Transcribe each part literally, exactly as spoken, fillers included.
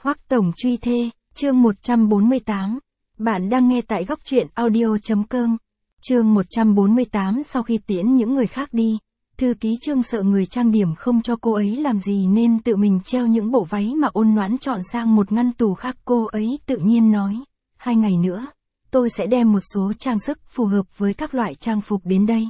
Hoắc Tổng truy thê, chương một trăm bốn mươi tám. Bạn đang nghe tại góc truyện audio.com. Chương một trăm bốn mươi tám. Sau khi tiễn những người khác đi, thư ký Trương sợ người trang điểm không cho cô ấy làm gì nên tự mình treo những bộ váy mà Ôn Noãn chọn sang một ngăn tủ khác. Cô ấy tự nhiên nói, hai ngày nữa, tôi sẽ đem một số trang sức phù hợp với các loại trang phục đến đây.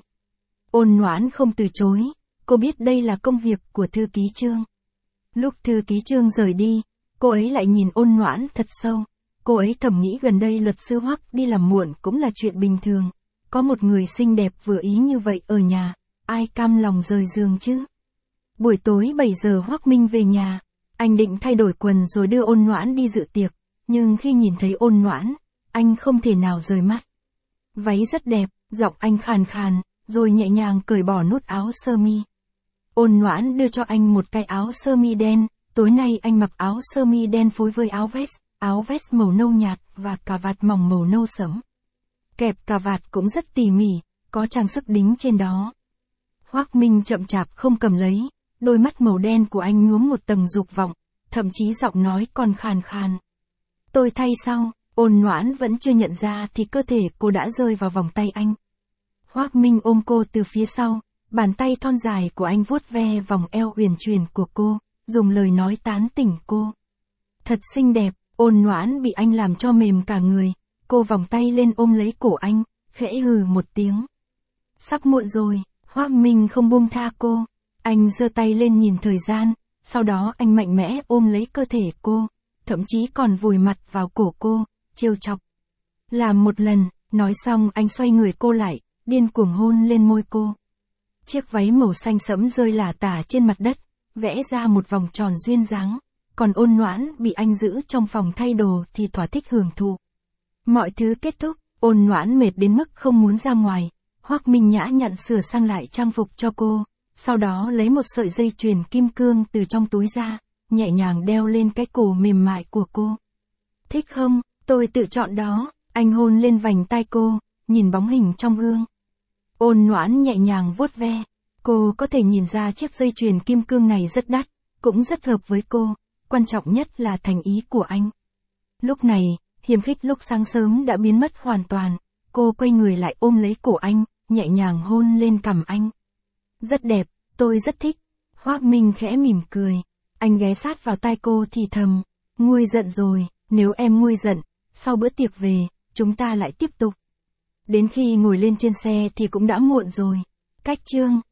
Ôn Noãn không từ chối, cô biết đây là công việc của thư ký Trương. Lúc thư ký Trương rời đi, cô ấy lại nhìn Ôn Noãn thật sâu. Cô ấy thầm nghĩ gần đây luật sư Hoắc đi làm muộn cũng là chuyện bình thường. Có một người xinh đẹp vừa ý như vậy ở nhà, ai cam lòng rời giường chứ. Buổi tối bảy giờ Hoắc Minh về nhà, anh định thay đổi quần rồi đưa Ôn Noãn đi dự tiệc, nhưng khi nhìn thấy Ôn Noãn, anh không thể nào rời mắt. Váy rất đẹp, giọng anh khàn khàn, rồi nhẹ nhàng cởi bỏ nút áo sơ mi. Ôn Noãn đưa cho anh một cái áo sơ mi đen, tối nay anh mặc áo sơ mi đen phối với áo vest, áo vest màu nâu nhạt và cà vạt mỏng màu nâu sẫm. Kẹp cà vạt cũng rất tỉ mỉ, có trang sức đính trên đó. Hoắc Minh chậm chạp không cầm lấy, đôi mắt màu đen của anh nhuốm một tầng dục vọng, thậm chí giọng nói còn khàn khàn. Tôi thay sau, Ôn Noãn vẫn chưa nhận ra thì cơ thể cô đã rơi vào vòng tay anh. Hoắc Minh ôm cô từ phía sau, bàn tay thon dài của anh vuốt ve vòng eo uyển chuyển của cô, dùng lời nói tán tỉnh cô. Thật xinh đẹp. Ôn Noãn bị anh làm cho mềm cả người, cô vòng tay lên ôm lấy cổ anh, khẽ hừ một tiếng. Sắp muộn rồi, Hoắc Minh không buông tha cô, anh giơ tay lên nhìn thời gian, sau đó anh mạnh mẽ ôm lấy cơ thể cô, thậm chí còn vùi mặt vào cổ cô, trêu chọc. Làm một lần, nói xong anh xoay người cô lại, điên cuồng hôn lên môi cô. Chiếc váy màu xanh sẫm rơi lả tả trên mặt đất, vẽ ra một vòng tròn duyên dáng. Còn Ôn Noãn bị anh giữ trong phòng thay đồ thì thỏa thích hưởng thụ. Mọi thứ kết thúc, Ôn Noãn mệt đến mức không muốn ra ngoài. Hoắc Minh nhã nhặn sửa sang lại trang phục cho cô, sau đó lấy một sợi dây chuyền kim cương từ trong túi ra, nhẹ nhàng đeo lên cái cổ mềm mại của cô. Thích không? Tôi tự chọn đó. Anh hôn lên vành tai cô, nhìn bóng hình trong gương. Ôn Noãn nhẹ nhàng vuốt ve. Cô có thể nhìn ra chiếc dây chuyền kim cương này rất đắt, cũng rất hợp với cô. Quan trọng nhất là thành ý của anh. Lúc này, hiềm khích lúc sáng sớm đã biến mất hoàn toàn. Cô quay người lại ôm lấy cổ anh, nhẹ nhàng hôn lên cằm anh. Rất đẹp, tôi rất thích. Hoắc Minh khẽ mỉm cười. Anh ghé sát vào tai cô thì thầm. Nguôi giận rồi, nếu em nguôi giận, sau bữa tiệc về, chúng ta lại tiếp tục. Đến khi ngồi lên trên xe thì cũng đã muộn rồi. Cách Trương,